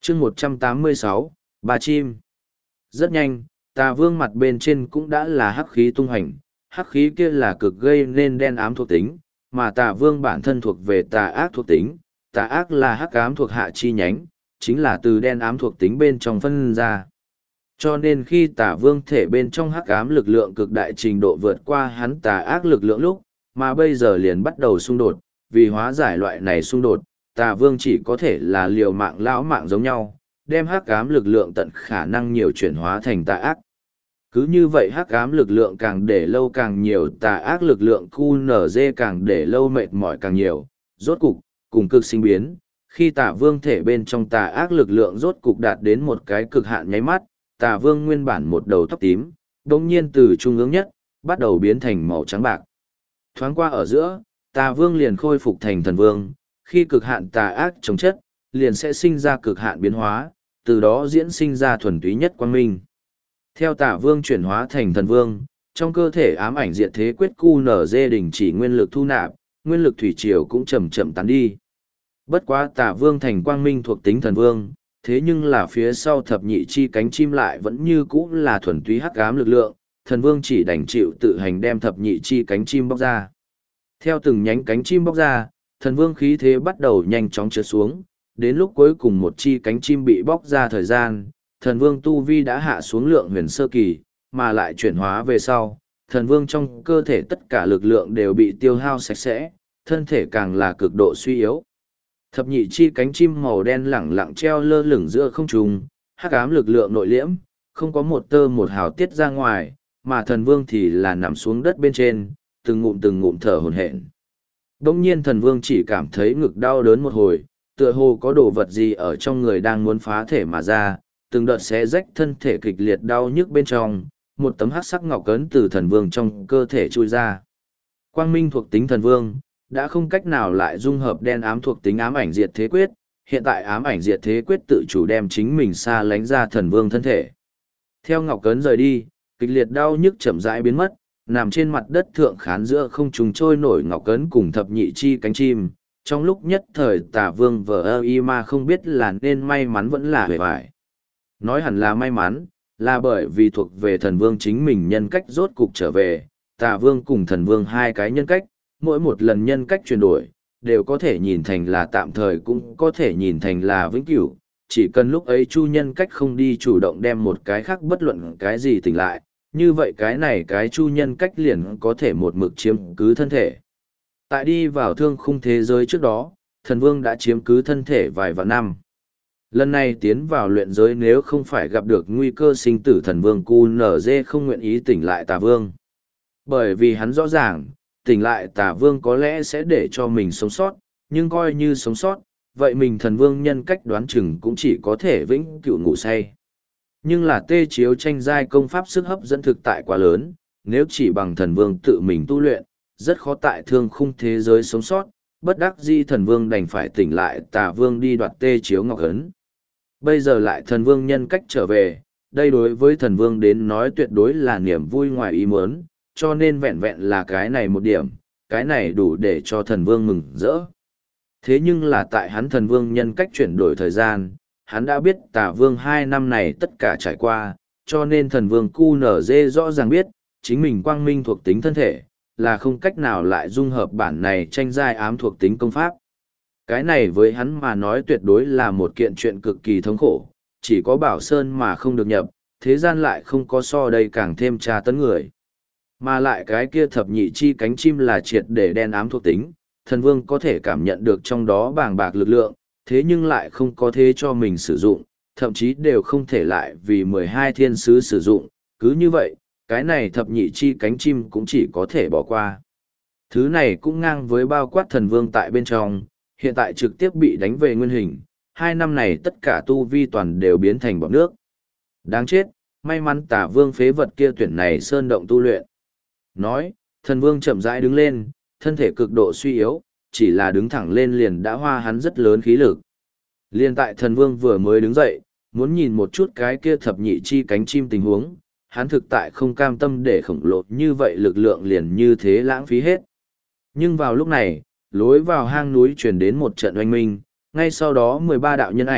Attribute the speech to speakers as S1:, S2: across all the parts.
S1: chương 186, ba chim. Rất nhanh, tà vương mặt bên trên cũng đã là hắc khí tung hành, hắc khí kia là cực gây nên đen ám thuộc tính, mà tà vương bản thân thuộc về tà ác thuộc tính, tà ác là hắc ám thuộc hạ chi nhánh, chính là từ đen ám thuộc tính bên trong phân ra. Cho nên khi tà vương thể bên trong hắc ám lực lượng cực đại trình độ vượt qua hắn tà ác lực lượng lúc, mà bây giờ liền bắt đầu xung đột, vì hóa giải loại này xung đột, tà vương chỉ có thể là liều mạng lão mạng giống nhau, đem hắc ám lực lượng tận khả năng nhiều chuyển hóa thành tà ác. Cứ như vậy hắc ám lực lượng càng để lâu càng nhiều, tà ác lực lượng QNZ càng để lâu mệt mỏi càng nhiều, rốt cục, cùng cực sinh biến, khi tà vương thể bên trong tà ác lực lượng rốt cục đạt đến một cái cực hạn nháy mắt, tà vương nguyên bản một đầu tóc tím, đồng nhiên từ trung ương nhất, bắt đầu biến thành màu trắng bạc. Thoáng qua ở giữa, tà vương liền khôi phục thành thần vương, khi cực hạn tà ác chống chất, liền sẽ sinh ra cực hạn biến hóa, từ đó diễn sinh ra thuần túy nhất quang minh. Theo tà vương chuyển hóa thành thần vương, trong cơ thể ám ảnh diệt thế quyết QNZ đình chỉ nguyên lực thu nạp, nguyên lực thủy triều cũng chậm chậm tán đi. Bất quá tà vương thành quang minh thuộc tính thần vương, thế nhưng là phía sau thập nhị chi cánh chim lại vẫn như cũ là thuần túy hắc ám lực lượng, thần vương chỉ đành chịu tự hành đem thập nhị chi cánh chim bóc ra. Theo từng nhánh cánh chim bóc ra, thần vương khí thế bắt đầu nhanh chóng trượt xuống, đến lúc cuối cùng một chi cánh chim bị bóc ra thời gian, thần vương tu vi đã hạ xuống lượng huyền sơ kỳ, mà lại chuyển hóa về sau, thần vương trong cơ thể tất cả lực lượng đều bị tiêu hao sạch sẽ, thân thể càng là cực độ suy yếu. Thập nhị chi cánh chim màu đen lẳng lặng treo lơ lửng giữa không trung, hắc ám lực lượng nội liễm, không có một tơ một hào tiết ra ngoài, mà thần vương thì là nằm xuống đất bên trên, từng ngụm thở hổn hển. Đông nhiên thần vương chỉ cảm thấy ngực đau đớn một hồi, tựa hồ có đồ vật gì ở trong người đang muốn phá thể mà ra, từng đợt xé rách thân thể kịch liệt đau nhức bên trong, một tấm hắc sắc ngọc ấn từ thần vương trong cơ thể chui ra. Quang minh thuộc tính thần vương, đã không cách nào lại dung hợp đen ám thuộc tính ám ảnh diệt thế quyết, hiện tại ám ảnh diệt thế quyết tự chủ đem chính mình xa lánh ra thần vương thân thể. Theo ngọc ấn rời đi, kịch liệt đau nhức chậm rãi biến mất, nằm trên mặt đất thượng khán giữa không trùng trôi nổi ngọc ấn cùng thập nhị chi cánh chim. Trong lúc nhất thời tà vương vờ y mà không biết là nên may mắn vẫn là hề vải. Nói hẳn là may mắn, là bởi vì thuộc về thần vương chính mình nhân cách rốt cục trở về, tà vương cùng thần vương hai cái nhân cách, mỗi một lần nhân cách chuyển đổi, đều có thể nhìn thành là tạm thời cũng có thể nhìn thành là vĩnh cửu, chỉ cần lúc ấy chu nhân cách không đi chủ động đem một cái khác bất luận cái gì tỉnh lại, như vậy cái này cái chu nhân cách liền có thể một mực chiếm cứ thân thể. Tại đi vào thương khung thế giới trước đó, thần vương đã chiếm cứ thân thể vài vạn năm. Lần này tiến vào luyện giới nếu không phải gặp được nguy cơ sinh tử, thần vương QNZ không nguyện ý tỉnh lại tà vương. Bởi vì hắn rõ ràng, tỉnh lại tà vương có lẽ sẽ để cho mình sống sót, nhưng coi như sống sót, vậy mình thần vương nhân cách đoán chừng cũng chỉ có thể vĩnh cửu ngủ say. Nhưng là tê chiếu tranh giai công pháp sức hấp dẫn thực tại quá lớn, nếu chỉ bằng thần vương tự mình tu luyện, rất khó tại thương khung thế giới sống sót, bất đắc dĩ thần vương đành phải tỉnh lại tà vương đi đoạt tê chiếu ngọc ấn. Bây giờ lại thần vương nhân cách trở về, đây đối với thần vương đến nói tuyệt đối là niềm vui ngoài ý muốn, cho nên vẹn vẹn là cái này một điểm, cái này đủ để cho thần vương mừng rỡ. Thế nhưng là tại hắn thần vương nhân cách chuyển đổi thời gian, hắn đã biết tà vương 2 năm này tất cả trải qua, cho nên thần vương QNZ rõ ràng biết, chính mình quang minh thuộc tính thân thể, là không cách nào lại dung hợp bản này tranh giai ám thuộc tính công pháp. Cái này với hắn mà nói tuyệt đối là một kiện chuyện cực kỳ thống khổ, chỉ có bảo sơn mà không được nhập, thế gian lại không có so đây càng thêm tra tấn người. Mà lại cái kia thập nhị chi cánh chim là triệt để đen ám thuộc tính, thần vương có thể cảm nhận được trong đó bàng bạc lực lượng, thế nhưng lại không có thế cho mình sử dụng, thậm chí đều không thể lại vì 12 thiên sứ sử dụng, cứ như vậy, cái này thập nhị chi cánh chim cũng chỉ có thể bỏ qua. Thứ này cũng ngang với bao quát thần vương tại bên trong, hiện tại trực tiếp bị đánh về nguyên hình, 2 năm này tất cả tu vi toàn đều biến thành bọt nước. Đáng chết, may mắn tả vương phế vật kia tuyển này sơn động tu luyện. Nói, thần vương chậm rãi đứng lên, thân thể cực độ suy yếu, chỉ là đứng thẳng lên liền đã hoa hắn rất lớn khí lực. Liên tại thần vương vừa mới đứng dậy, muốn nhìn một chút cái kia thập nhị chi cánh chim tình huống, hắn thực tại không cam tâm để khổng lồ như vậy lực lượng liền như thế lãng phí hết. Nhưng vào lúc này, lối vào hang núi truyền đến một trận oanh minh, ngay sau đó 13 đạo nhân ảnh,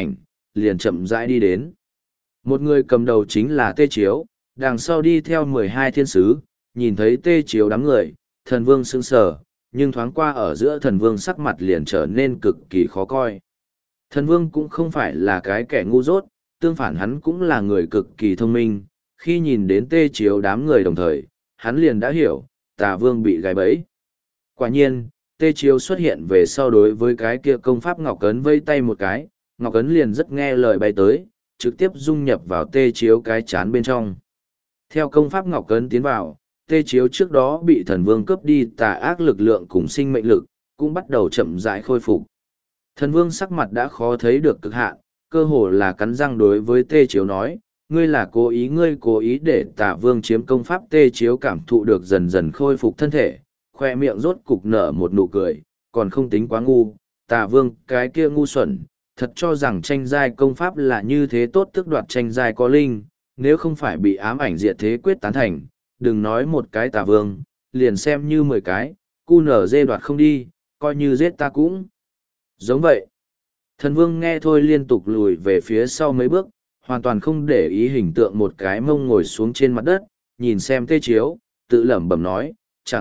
S1: liền chậm rãi đi đến. Một người cầm đầu chính là Tê Chiếu, đằng sau đi theo 12 thiên sứ, nhìn thấy Tê Chiếu đám người, thần vương sững sờ, nhưng thoáng qua ở giữa thần vương sắc mặt liền trở nên cực kỳ khó coi. Thần vương cũng không phải là cái kẻ ngu dốt, tương phản hắn cũng là người cực kỳ thông minh, khi nhìn đến Tê Chiếu đám người đồng thời, hắn liền đã hiểu, Tà Vương bị gài bẫy. Quả nhiên, Tê Chiếu xuất hiện về sau đối với cái kia công pháp Ngọc Ấn vây tay một cái, Ngọc Ấn liền rất nghe lời bay tới, trực tiếp dung nhập vào Tê Chiếu cái chán bên trong. Theo công pháp Ngọc Ấn tiến vào, Tê Chiếu trước đó bị thần vương cướp đi tà ác lực lượng cùng sinh mệnh lực, cũng bắt đầu chậm rãi khôi phục. Thần vương sắc mặt đã khó thấy được cực hạn, cơ hồ là cắn răng đối với Tê Chiếu nói, ngươi cố ý để Tà Vương chiếm công pháp. Tê Chiếu cảm thụ được dần dần khôi phục thân thể, khoe miệng rốt cục nở một nụ cười, còn không tính quá ngu, Tà Vương cái kia ngu xuẩn, thật cho rằng tranh giai công pháp là như thế tốt tước đoạt tranh giai có linh, nếu không phải bị ám ảnh diệt thế quyết tán thành, đừng nói một cái Tà Vương, liền xem như 10 cái, cu nở dê đoạt không đi, coi như giết ta cũng giống vậy. Thần Vương nghe thôi liên tục lùi về phía sau mấy bước, hoàn toàn không để ý hình tượng một cái mông ngồi xuống trên mặt đất, nhìn xem Tê Chiếu, tự lẩm bẩm nói,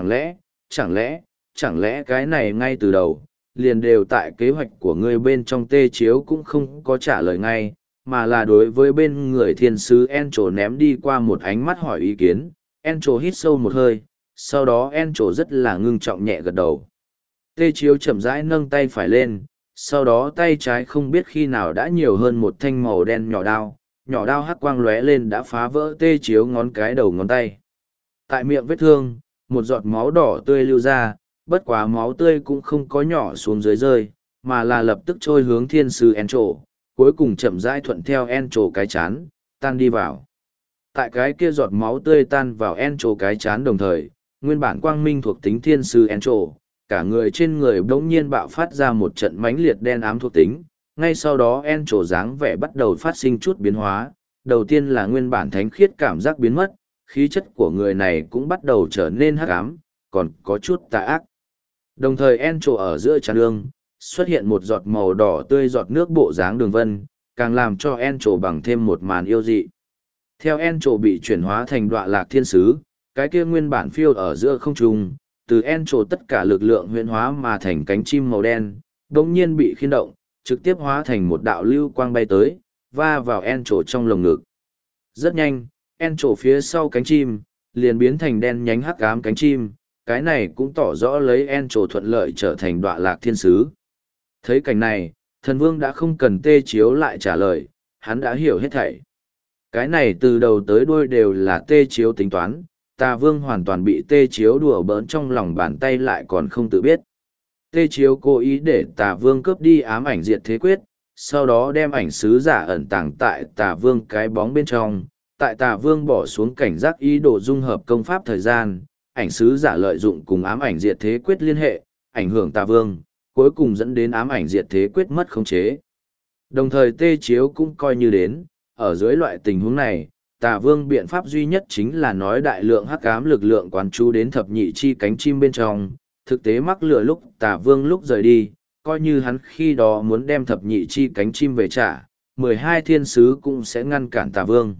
S1: chẳng lẽ cái này ngay từ đầu, liền đều tại kế hoạch của ngươi. Bên trong Tê Chiếu cũng không có trả lời ngay, mà là đối với bên người thiên sứ Encho ném đi qua một ánh mắt hỏi ý kiến. Encho hít sâu một hơi, sau đó Encho rất là ngưng trọng nhẹ gật đầu. Tê Chiếu chậm rãi nâng tay phải lên, sau đó tay trái không biết khi nào đã nhiều hơn một thanh màu đen nhỏ đao hắc quang lóe lên đã phá vỡ Tê Chiếu ngón cái đầu ngón tay. Tại miệng vết thương, một giọt máu đỏ tươi lưu ra, bất quá máu tươi cũng không có nhỏ xuống dưới rơi, mà là lập tức trôi hướng thiên sứ Encho, cuối cùng chậm rãi thuận theo Encho cái chán, tan đi vào. Tại cái kia giọt máu tươi tan vào Encho cái chán đồng thời, nguyên bản quang minh thuộc tính thiên sứ Encho, cả người trên người bỗng nhiên bạo phát ra một trận mãnh liệt đen ám thuộc tính, ngay sau đó Encho dáng vẻ bắt đầu phát sinh chút biến hóa, đầu tiên là nguyên bản thánh khiết cảm giác biến mất, khí chất của người này cũng bắt đầu trở nên hắc ám, còn có chút tà ác. Đồng thời Encho ở giữa trán lương, xuất hiện một giọt màu đỏ tươi giọt nước bộ dáng đường vân, càng làm cho Encho bằng thêm một màn yêu dị. Theo Encho bị chuyển hóa thành Đọa Lạc Thiên Sứ, cái kia nguyên bản phiêu ở giữa không trung, từ Encho tất cả lực lượng huyễn hóa mà thành cánh chim màu đen, đột nhiên bị khiên động, trực tiếp hóa thành một đạo lưu quang bay tới, va vào Encho trong lồng ngực. Rất nhanh, Encho phía sau cánh chim, liền biến thành đen nhánh hắc ám cánh chim, cái này cũng tỏ rõ lấy Encho thuận lợi trở thành Đọa Lạc Thiên Sứ. Thấy cảnh này, thần vương đã không cần Tê Chiếu lại trả lời, hắn đã hiểu hết thảy. Cái này từ đầu tới đuôi đều là Tê Chiếu tính toán, Tà Vương hoàn toàn bị Tê Chiếu đùa bỡn trong lòng bàn tay lại còn không tự biết. Tê Chiếu cố ý để Tà Vương cướp đi ám ảnh diệt thế quyết, sau đó đem ảnh sứ giả ẩn tàng tại Tà Vương cái bóng bên trong. Tại Tà Vương bỏ xuống cảnh giác ý đồ dung hợp công pháp thời gian, ảnh sứ giả lợi dụng cùng ám ảnh diệt thế quyết liên hệ, ảnh hưởng Tà Vương, cuối cùng dẫn đến ám ảnh diệt thế quyết mất khống chế. Đồng thời Tê Chiếu cũng coi như đến, ở dưới loại tình huống này, Tà Vương biện pháp duy nhất chính là nói đại lượng hắc ám lực lượng quán chú đến thập nhị chi cánh chim bên trong, thực tế mắc lừa lúc Tà Vương lúc rời đi, coi như hắn khi đó muốn đem thập nhị chi cánh chim về trả, 12 thiên sứ cũng sẽ ngăn cản Tà Vương.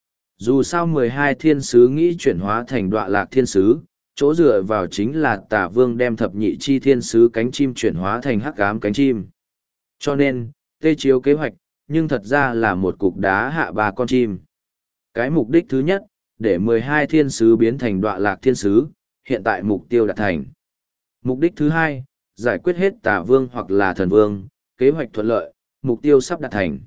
S1: Dù sao 12 thiên sứ nghĩ chuyển hóa thành Đọa Lạc Thiên Sứ, chỗ dựa vào chính là Tà Vương đem thập nhị chi thiên sứ cánh chim chuyển hóa thành hắc ám cánh chim. Cho nên, Tê Chiếu kế hoạch, nhưng thật ra là một cục đá hạ 3 con chim. Cái mục đích thứ nhất, để 12 thiên sứ biến thành Đọa Lạc Thiên Sứ, hiện tại mục tiêu đạt thành. Mục đích thứ hai, giải quyết hết Tà Vương hoặc là Thần Vương, kế hoạch thuận lợi, mục tiêu sắp đạt thành.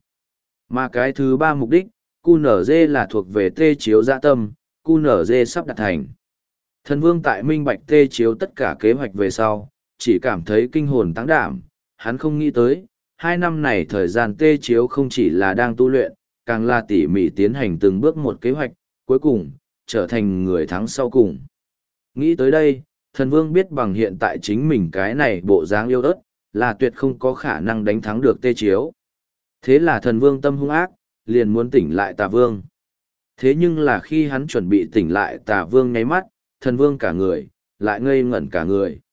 S1: Mà cái thứ ba mục đích, QNZ là thuộc về Tê Chiếu dạ tâm, QNZ sắp đạt thành. Thần Vương tại minh bạch Tê Chiếu tất cả kế hoạch về sau, chỉ cảm thấy kinh hồn táng đảm, hắn không nghĩ tới, 2 năm này thời gian Tê Chiếu không chỉ là đang tu luyện, càng là tỉ mỉ tiến hành từng bước một kế hoạch, cuối cùng, trở thành người thắng sau cùng. Nghĩ tới đây, thần vương biết bằng hiện tại chính mình cái này bộ dáng yêu ớt, là tuyệt không có khả năng đánh thắng được Tê Chiếu. Thế là thần vương tâm hung ác, liền muốn tỉnh lại Tà Vương. Thế nhưng là khi hắn chuẩn bị tỉnh lại Tà Vương nháy mắt, thần vương cả người, lại ngây ngẩn cả người.